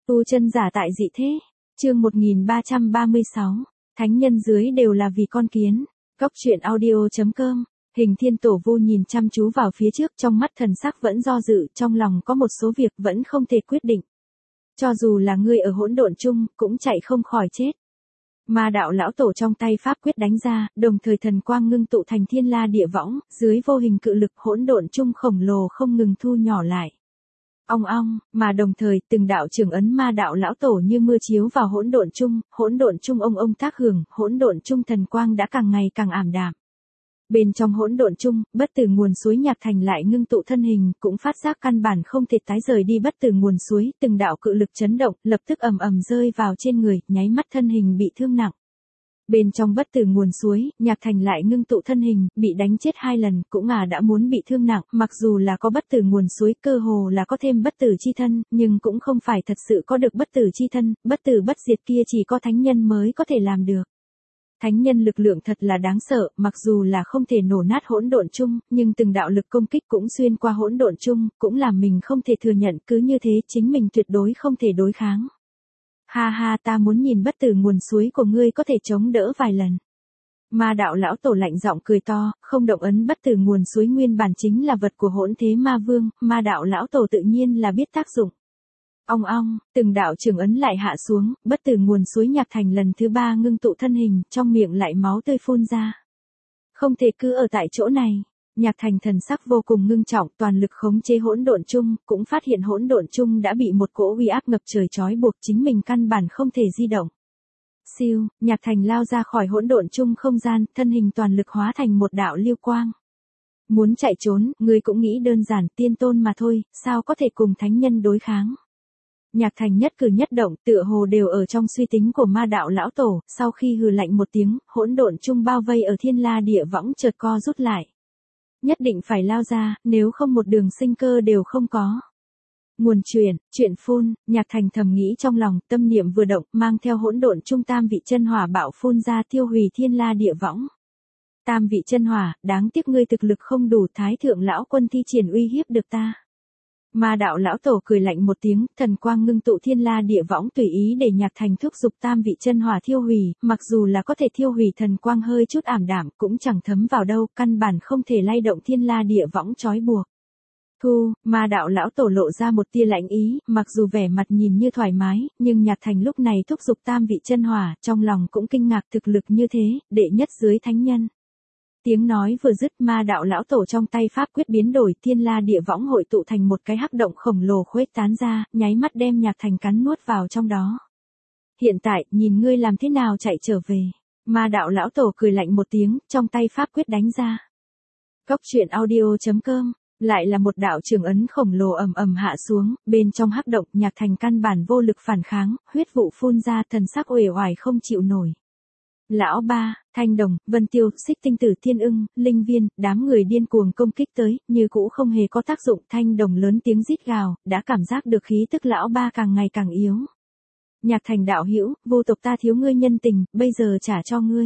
Tu chân giả tại dị thế. Chương 1336. Thánh nhân dưới đều là vì con kiến. Góc truyện audio.com. Hình Thiên Tổ Vu nhìn chăm chú vào phía trước, trong mắt thần sắc vẫn do dự, trong lòng có một số việc vẫn không thể quyết định. Cho dù là ngươi ở hỗn độn chung, cũng chạy không khỏi chết. Ma đạo lão tổ trong tay pháp quyết đánh ra, đồng thời thần quang ngưng tụ thành thiên la địa võng, dưới vô hình cự lực hỗn độn chung khổng lồ không ngừng thu nhỏ lại. Ong ong, mà đồng thời từng đạo trưởng ấn ma đạo lão tổ như mưa chiếu vào hỗn độn chung ông tác hưởng, hỗn độn chung thần quang đã càng ngày càng ảm đạm. Bên trong hỗn độn chung, bất tử nguồn suối Nhạc Thành lại ngưng tụ thân hình, cũng phát giác căn bản không thể tái rời đi bất tử nguồn suối, từng đạo cự lực chấn động, lập tức ầm ầm rơi vào trên người, nháy mắt thân hình bị thương nặng. Bên trong bất tử nguồn suối, Nhạc Thành lại ngưng tụ thân hình, bị đánh chết 2 lần, cũng đã muốn bị thương nặng, mặc dù là có bất tử nguồn suối, cơ hồ là có thêm bất tử chi thân, nhưng cũng không phải thật sự có được bất tử chi thân, bất tử bất diệt kia chỉ có thánh nhân mới có thể làm được. Thánh nhân lực lượng thật là đáng sợ, mặc dù là không thể nổ nát hỗn độn chung, nhưng từng đạo lực công kích cũng xuyên qua hỗn độn chung, cũng làm mình không thể thừa nhận, cứ như thế chính mình tuyệt đối không thể đối kháng. Ha ha, ta muốn nhìn bất tử nguồn suối của ngươi có thể chống đỡ vài lần. Ma đạo lão tổ lạnh giọng cười to, không động ấn bất tử nguồn suối nguyên bản chính là vật của hỗn thế ma vương, ma đạo lão tổ tự nhiên là biết tác dụng. Ong ong, từng đạo trường ấn lại hạ xuống, bất tử nguồn suối Nhạc Thành lần thứ 3 ngưng tụ thân hình, trong miệng lại máu tươi phun ra. Không thể cứ ở tại chỗ này. Nhạc Thành thần sắc vô cùng ngưng trọng, toàn lực khống chế hỗn độn chung, cũng phát hiện hỗn độn chung đã bị một cỗ uy áp ngập trời trói buộc, chính mình căn bản không thể di động. Siêu, Nhạc Thành lao ra khỏi hỗn độn chung không gian, thân hình toàn lực hóa thành một đạo lưu quang. Muốn chạy trốn, ngươi cũng nghĩ đơn giản, tiên tôn mà thôi, sao có thể cùng thánh nhân đối kháng. Nhạc Thành nhất cử nhất động, tựa hồ đều ở trong suy tính của ma đạo lão tổ, sau khi hừ lạnh một tiếng, hỗn độn chung bao vây ở thiên la địa võng chợt co rút lại. Nhất định phải lao ra, nếu không một đường sinh cơ đều không có. Nguồn chuyện phun, Nhạc Thành thầm nghĩ trong lòng, tâm niệm vừa động, mang theo hỗn độn chung tam vị chân hỏa bạo phun ra tiêu hủy thiên la địa võng. Tam vị chân hỏa, đáng tiếc ngươi thực lực không đủ, thái thượng lão quân thi triển uy hiếp được ta. Ma đạo lão tổ cười lạnh một tiếng, thần quang ngưng tụ thiên la địa võng tùy ý để Nhạc Thành thúc giục tam vị chân hỏa thiêu hủy, mặc dù là có thể thiêu hủy thần quang hơi chút ảm đạm cũng chẳng thấm vào đâu, căn bản không thể lay động thiên la địa võng trói buộc. Thu, ma đạo lão tổ lộ ra một tia lạnh ý, mặc dù vẻ mặt nhìn như thoải mái, nhưng Nhạc Thành lúc này thúc giục tam vị chân hỏa, trong lòng cũng kinh ngạc thực lực như thế, đệ nhất dưới thánh nhân. Tiếng nói vừa dứt, ma đạo lão tổ trong tay pháp quyết biến đổi, thiên la địa võng hội tụ thành một cái hắc động khổng lồ khuếch tán ra, nháy mắt đem Nhạc Thành cắn nuốt vào trong đó. Hiện tại, nhìn ngươi làm thế nào chạy trở về. Ma đạo lão tổ cười lạnh một tiếng, trong tay pháp quyết đánh ra. Góc truyện audio.com. Lại là một đạo trường ấn khổng lồ ầm ầm hạ xuống, bên trong hắc động, Nhạc Thành căn bản vô lực phản kháng, huyết vụ phun ra, thần sắc uể oải không chịu nổi. Lão Ba, Thanh Đồng, Vân Tiêu, Xích Tinh Tử, Thiên Ưng, Linh Viên, đám người điên cuồng công kích tới, như cũ không hề có tác dụng. Thanh Đồng lớn tiếng rít gào, đã cảm giác được khí tức Lão Ba càng ngày càng yếu. Nhạc Thành đạo hữu, vô tộc ta thiếu ngươi nhân tình, bây giờ trả cho ngươi.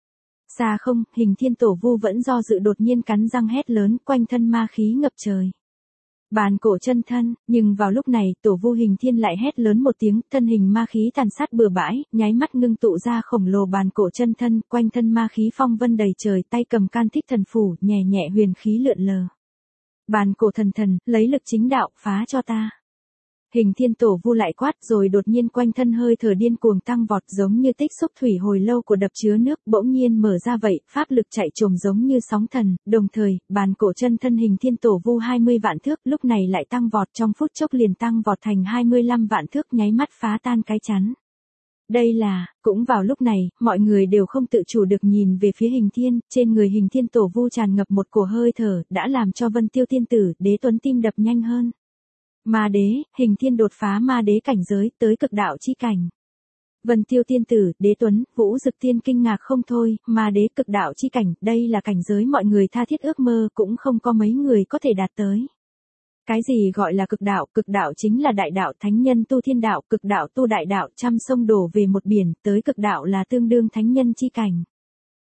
Xa không, Hình Thiên Tổ Vu vẫn do dự đột nhiên cắn răng hét lớn, quanh thân ma khí ngập trời. Bàn cổ chân thân, nhưng vào lúc này, Tổ Vu Hình Thiên lại hét lớn một tiếng, thân hình ma khí tàn sát bừa bãi, nháy mắt ngưng tụ ra khổng lồ bàn cổ chân thân, quanh thân ma khí phong vân đầy trời, tay cầm can thích thần phủ, nhẹ nhẹ huyền khí lượn lờ. Bàn cổ thần, lấy lực chính đạo, phá cho ta. Hình Thiên Tổ Vu lại quát, rồi đột nhiên quanh thân hơi thở điên cuồng tăng vọt, giống như tích xúc thủy hồi lâu của đập chứa nước, bỗng nhiên mở ra vậy, pháp lực chạy trồm giống như sóng thần, đồng thời, bàn cổ chân thân Hình Thiên Tổ Vu 20 vạn thước, lúc này lại tăng vọt, trong phút chốc liền tăng vọt thành 25 vạn thước, nháy mắt phá tan cái chắn. Đây là, cũng vào lúc này, mọi người đều không tự chủ được nhìn về phía Hình Thiên, trên người Hình Thiên Tổ Vu tràn ngập một cổ hơi thở, đã làm cho Vân Tiêu tiên tử, Đế Tuấn tim đập nhanh hơn. Ma đế, Hình Thiên đột phá ma đế cảnh giới, tới cực đạo chi cảnh. Vân Tiêu tiên tử, Đế Tuấn, Vũ Dực Tiên kinh ngạc không thôi, ma đế cực đạo chi cảnh, đây là cảnh giới mọi người tha thiết ước mơ, cũng không có mấy người có thể đạt tới. Cái gì gọi là cực đạo chính là đại đạo, thánh nhân tu thiên đạo, cực đạo tu đại đạo, trăm sông đổ về một biển, tới cực đạo là tương đương thánh nhân chi cảnh.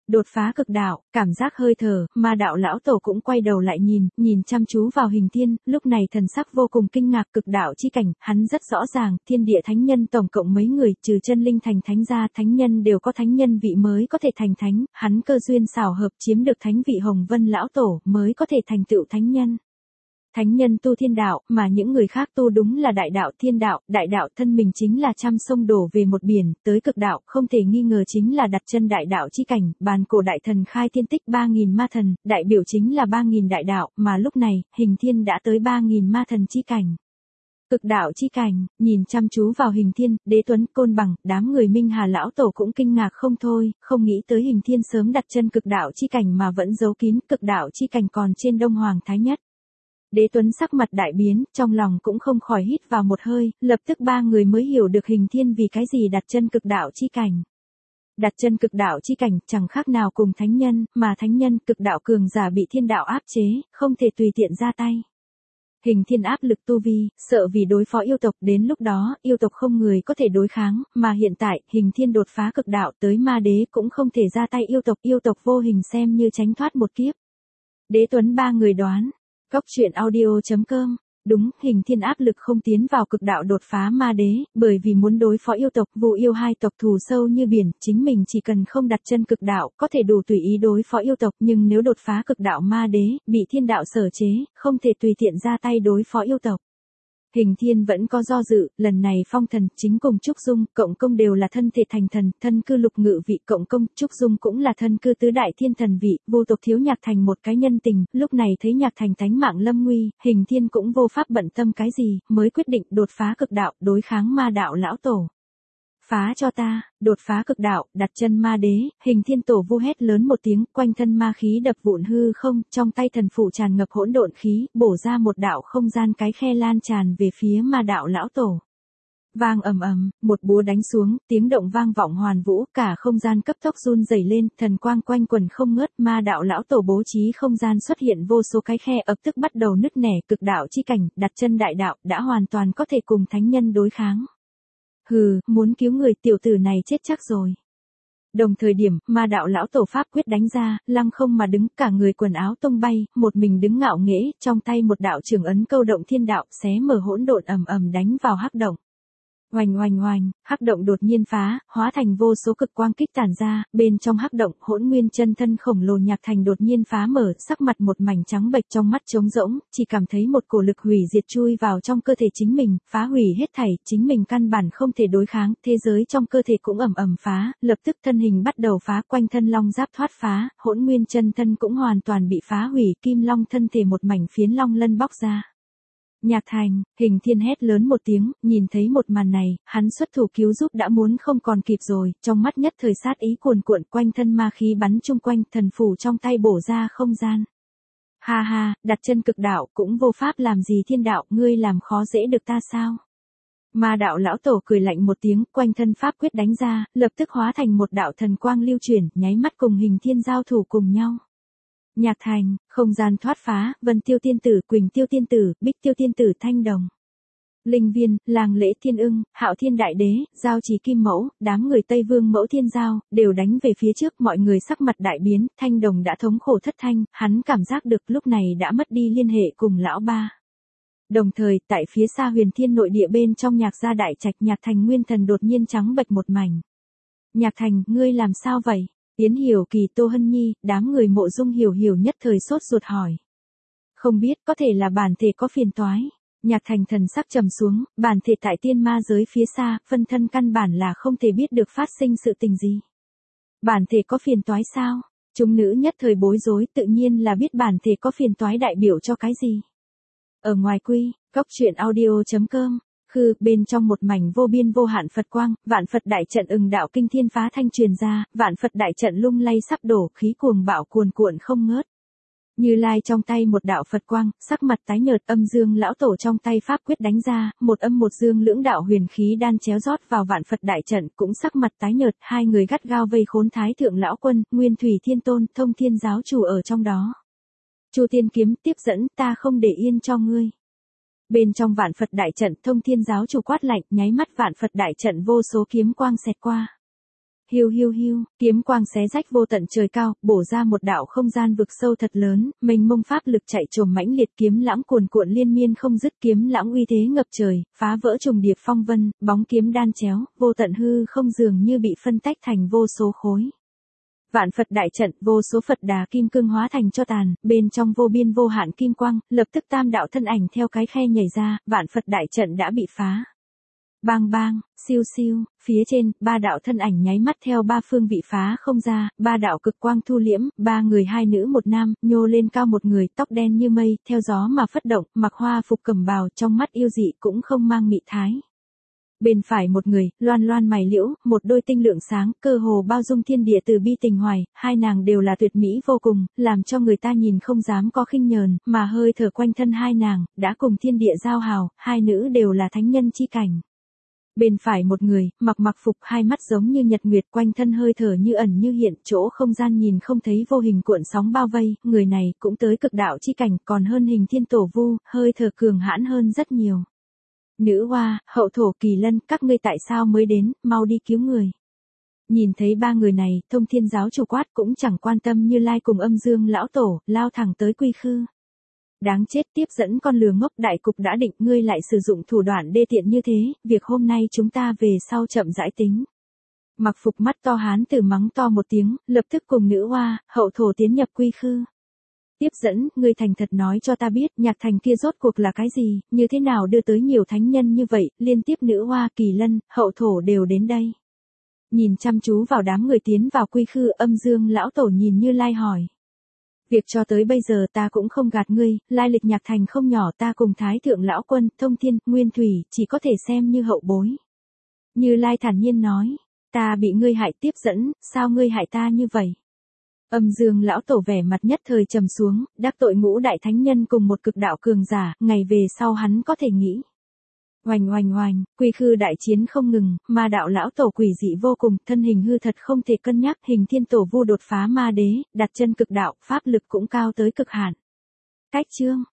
Đột phá cực đạo, cảm giác hơi thở, ma đạo lão tổ cũng quay đầu lại nhìn chăm chú vào Hình Thiên, lúc này thần sắc vô cùng kinh ngạc. Cực đạo chi cảnh, hắn rất rõ ràng, thiên địa thánh nhân tổng cộng mấy người, trừ chân linh thành thánh ra, thánh nhân đều có thánh nhân vị mới có thể thành thánh, hắn cơ duyên xảo hợp chiếm được thánh vị Hồng Vân lão tổ, mới có thể thành tựu thánh nhân. Thánh nhân tu thiên đạo, mà những người khác tu đúng là đại đạo đại đạo thân mình chính là trăm sông đổ về một biển, tới cực đạo, không thể nghi ngờ chính là đặt chân đại đạo chi cảnh, bàn cổ đại thần khai thiên tích 3.000 ma thần, đại biểu chính là 3.000 đại đạo, mà lúc này, Hình Thiên đã tới 3.000 ma thần chi cảnh. Cực đạo chi cảnh, nhìn chăm chú vào Hình Thiên, Đế Tuấn, Côn Bằng, đám người Minh Hà lão tổ cũng kinh ngạc không thôi, không nghĩ tới Hình Thiên sớm đặt chân cực đạo chi cảnh mà vẫn giấu kín, cực đạo chi cảnh còn trên Đông Hoàng Thái Nhất. Đế Tuấn sắc mặt đại biến, trong lòng cũng không khỏi hít vào một hơi, lập tức ba người mới hiểu được Hình Thiên vì cái gì đặt chân cực đạo chi cảnh. Đặt chân cực đạo chi cảnh chẳng khác nào cùng thánh nhân, mà thánh nhân cực đạo cường giả bị thiên đạo áp chế, không thể tùy tiện ra tay. Hình Thiên áp lực tu vi, sợ vì đối phó yêu tộc, đến lúc đó, yêu tộc không người có thể đối kháng, mà hiện tại, Hình Thiên đột phá cực đạo tới ma đế cũng không thể ra tay yêu tộc vô hình xem như tránh thoát một kiếp. Đế Tuấn ba người đoán. Góc truyện audio.com. Đúng, Hình Thiên áp lực không tiến vào cực đạo đột phá ma đế, bởi vì muốn đối phó yêu tộc, Vu yêu hai tộc thù sâu như biển, chính mình chỉ cần không đặt chân cực đạo, có thể đủ tùy ý đối phó yêu tộc, nhưng nếu đột phá cực đạo ma đế, bị thiên đạo sở chế, không thể tùy tiện ra tay đối phó yêu tộc. Hình Thiên vẫn có do dự, lần này Phong Thần chính cùng Trúc Dung, cộng công đều là thân thể thành thần, thân cư lục ngự vị, cộng công, Trúc Dung cũng là thân cư tứ đại thiên thần vị, vô tộc thiếu Nhạc Thành một cái nhân tình, lúc này thấy Nhạc Thành tánh mạng lâm nguy, Hình Thiên cũng vô pháp bận tâm cái gì, mới quyết định đột phá cực đạo, đối kháng ma đạo lão tổ. Phá cho ta, đột phá cực đạo, đặt chân ma đế, Hình Thiên tổ vu hét lớn một tiếng, quanh thân ma khí đập vụn hư không, trong tay thần phụ tràn ngập hỗn độn khí, bổ ra một đạo không gian cái khe lan tràn về phía ma đạo lão tổ. Vang ầm ầm, một búa đánh xuống, tiếng động vang vọng hoàn vũ, cả không gian cấp tốc run rẩy lên, thần quang quanh quần không ngớt, ma đạo lão tổ bố trí không gian xuất hiện vô số cái khe ập tức bắt đầu nứt nẻ, cực đạo chi cảnh, đặt chân đại đạo, đã hoàn toàn có thể cùng thánh nhân đối kháng. Hừ, muốn cứu người tiểu tử này chết chắc rồi. Đồng thời điểm, ma đạo lão tổ pháp quyết đánh ra, lăng không mà đứng, cả người quần áo tung bay, một mình đứng ngạo nghễ, trong tay một đạo trường ấn câu động thiên đạo, xé mở hỗn độn ầm ầm đánh vào hắc động. Oanh oanh oanh, hắc động đột nhiên phá, hóa thành vô số cực quang kích tản ra, bên trong hắc động, Hỗn Nguyên chân thân khổng lồ Nhạc Thành đột nhiên phá mở, sắc mặt một mảnh trắng bệch, trong mắt trống rỗng, chỉ cảm thấy một cổ lực hủy diệt chui vào trong cơ thể chính mình, phá hủy hết thảy, chính mình căn bản không thể đối kháng, thế giới trong cơ thể cũng ầm ầm phá, lập tức thân hình bắt đầu phá, quanh thân long giáp thoát phá, Hỗn Nguyên chân thân cũng hoàn toàn bị phá hủy, kim long thân thể một mảnh phiến long lân bóc ra. Nhạc Thành, Hình Thiên hét lớn một tiếng, nhìn thấy một màn này, hắn xuất thủ cứu giúp đã muốn không còn kịp rồi, trong mắt nhất thời sát ý cuồn cuộn, quanh thân ma khí bắn chung quanh, thần phủ trong tay bổ ra không gian. Ha ha, đặt chân cực đạo cũng vô pháp làm gì thiên đạo, ngươi làm khó dễ được ta sao? Ma đạo lão tổ cười lạnh một tiếng, quanh thân pháp quyết đánh ra, lập tức hóa thành một đạo thần quang lưu chuyển, nháy mắt cùng Hình Thiên giao thủ cùng nhau. Nhạc Thành, không gian thoát phá, Vân Tiêu Tiên Tử, Quỳnh Tiêu Tiên Tử, Bích Tiêu Tiên Tử Thanh Đồng. Linh Viên, Làng Lễ Thiên Ưng, Hạo Thiên Đại Đế, Giao Trì Kim Mẫu, đám người Tây Vương Mẫu Thiên Giao, đều đánh về phía trước, mọi người sắc mặt đại biến, Thanh Đồng đã thống khổ thất thanh, hắn cảm giác được lúc này đã mất đi liên hệ cùng lão ba. Đồng thời, tại phía xa Huyền Thiên nội địa bên trong Nhạc gia đại trạch, Nhạc Thành nguyên thần đột nhiên trắng bệch một mảnh. Nhạc Thành, ngươi làm sao vậy? Yến Hiểu Kỳ, Tô Hân Nhi, đám người Mộ Dung hiểu nhất thời sốt ruột hỏi. Không biết, có thể là bản thể có phiền toái. Nhạc Thành thần sắc trầm xuống, bản thể tại tiên ma giới phía xa, phân thân căn bản là không thể biết được phát sinh sự tình gì. Bản thể có phiền toái sao? Chúng nữ nhất thời bối rối, tự nhiên là biết bản thể có phiền toái đại biểu cho cái gì. Ở ngoài quy, góc truyện audio.com. Bên trong một mảnh vô biên vô hạn Phật quang, vạn Phật đại trận ừng đạo kinh thiên phá thanh truyền ra, vạn Phật đại trận lung lay sắp đổ, khí cuồng bạo cuồn cuộn không ngớt. Như Lai trong tay một đạo Phật quang, sắc mặt tái nhợt, Âm Dương lão tổ trong tay pháp quyết đánh ra, một âm một dương lưỡng đạo huyền khí đan chéo rót vào vạn Phật đại trận, cũng sắc mặt tái nhợt, hai người gắt gao vây khốn Thái thượng lão quân, Nguyên Thủy Thiên Tôn, Thông Thiên giáo chủ ở trong đó. Chu Tiên kiếm tiếp dẫn, ta không để yên cho ngươi. Bên trong vạn Phật đại trận, Thông Thiên giáo chủ quát lạnh, nháy mắt vạn Phật đại trận vô số kiếm quang xẹt qua. Hiu hiu hiu, kiếm quang xé rách vô tận trời cao, bổ ra một đạo không gian vực sâu thật lớn, mênh mông pháp lực chạy trồm mãnh liệt, kiếm lãng cuồn cuộn liên miên không dứt, kiếm lãng uy thế ngập trời, phá vỡ trùng điệp phong vân, bóng kiếm đan chéo, vô tận hư không dường như bị phân tách thành vô số khối. Vạn Phật đại trận, vô số Phật đà kim cương hóa thành cho tàn, bên trong vô biên vô hạn kim quang, lập tức tam đạo thân ảnh theo cái khe nhảy ra, Vạn Phật đại trận đã bị phá. Bang bang, siêu siêu, phía trên, ba đạo thân ảnh nháy mắt theo ba phương vị phá không ra, ba đạo cực quang thu liễm, ba người hai nữ một nam, nhô lên cao một người, tóc đen như mây, theo gió mà phất động, mặc hoa phục cẩm bào, trong mắt yêu dị cũng không mang mị thái. Bên phải một người, loan loan mày liễu, một đôi tinh lượng sáng, cơ hồ bao dung thiên địa từ bi tình hoài, hai nàng đều là tuyệt mỹ vô cùng, làm cho người ta nhìn không dám có khinh nhờn, mà hơi thở quanh thân hai nàng, đã cùng thiên địa giao hào, hai nữ đều là thánh nhân chi cảnh. Bên phải một người, mặc phục, hai mắt giống như nhật nguyệt, quanh thân hơi thở như ẩn như hiện, chỗ không gian nhìn không thấy, vô hình cuộn sóng bao vây, người này cũng tới cực đạo chi cảnh, còn hơn Hình Thiên Tổ Vu, hơi thở cường hãn hơn rất nhiều. Nữ Hoa, Hậu Thổ, Kỳ Lân, các ngươi tại sao mới đến, mau đi cứu người. Nhìn thấy ba người này, Thông Thiên giáo chủ quát cũng chẳng quan tâm Như Lai cùng Âm Dương lão tổ, lao thẳng tới Quy Khư. Đáng chết, tiếp dẫn con lừa ngốc, đại cục đã định, ngươi lại sử dụng thủ đoạn đê tiện như thế, việc hôm nay chúng ta về sau chậm rãi tính. Mặc phục mắt to hán tử mắng to một tiếng, lập tức cùng Nữ Hoa, Hậu Thổ tiến nhập Quy Khư. Tiếp dẫn, ngươi thành thật nói cho ta biết, nhạc thành kia rốt cuộc là cái gì, như thế nào đưa tới nhiều thánh nhân như vậy, liên tiếp Nữ Hoa, Kỳ Lân, Hậu Thổ đều đến đây. Nhìn chăm chú vào đám người tiến vào Quy Khư, Âm Dương lão tổ nhìn Như Lai hỏi. Việc cho tới bây giờ ta cũng không gạt ngươi, lai lịch nhạc thành không nhỏ, ta cùng Thái Thượng Lão Quân, Thông Thiên, Nguyên Thủy, chỉ có thể xem như hậu bối. Như Lai thản nhiên nói, ta bị ngươi hại. Tiếp dẫn, sao ngươi hại ta như vậy? Âm Dương lão tổ vẻ mặt nhất thời trầm xuống, đắc tội ngũ đại thánh nhân cùng một cực đạo cường giả, ngày về sau hắn có thể nghĩ. Oành oành oành, Quy Khư đại chiến không ngừng, ma đạo lão tổ quỷ dị vô cùng, thân hình hư thật không thể cân nhắc, Hình Thiên Tổ Vu đột phá ma đế, đặt chân cực đạo, pháp lực cũng cao tới cực hạn. Cách chương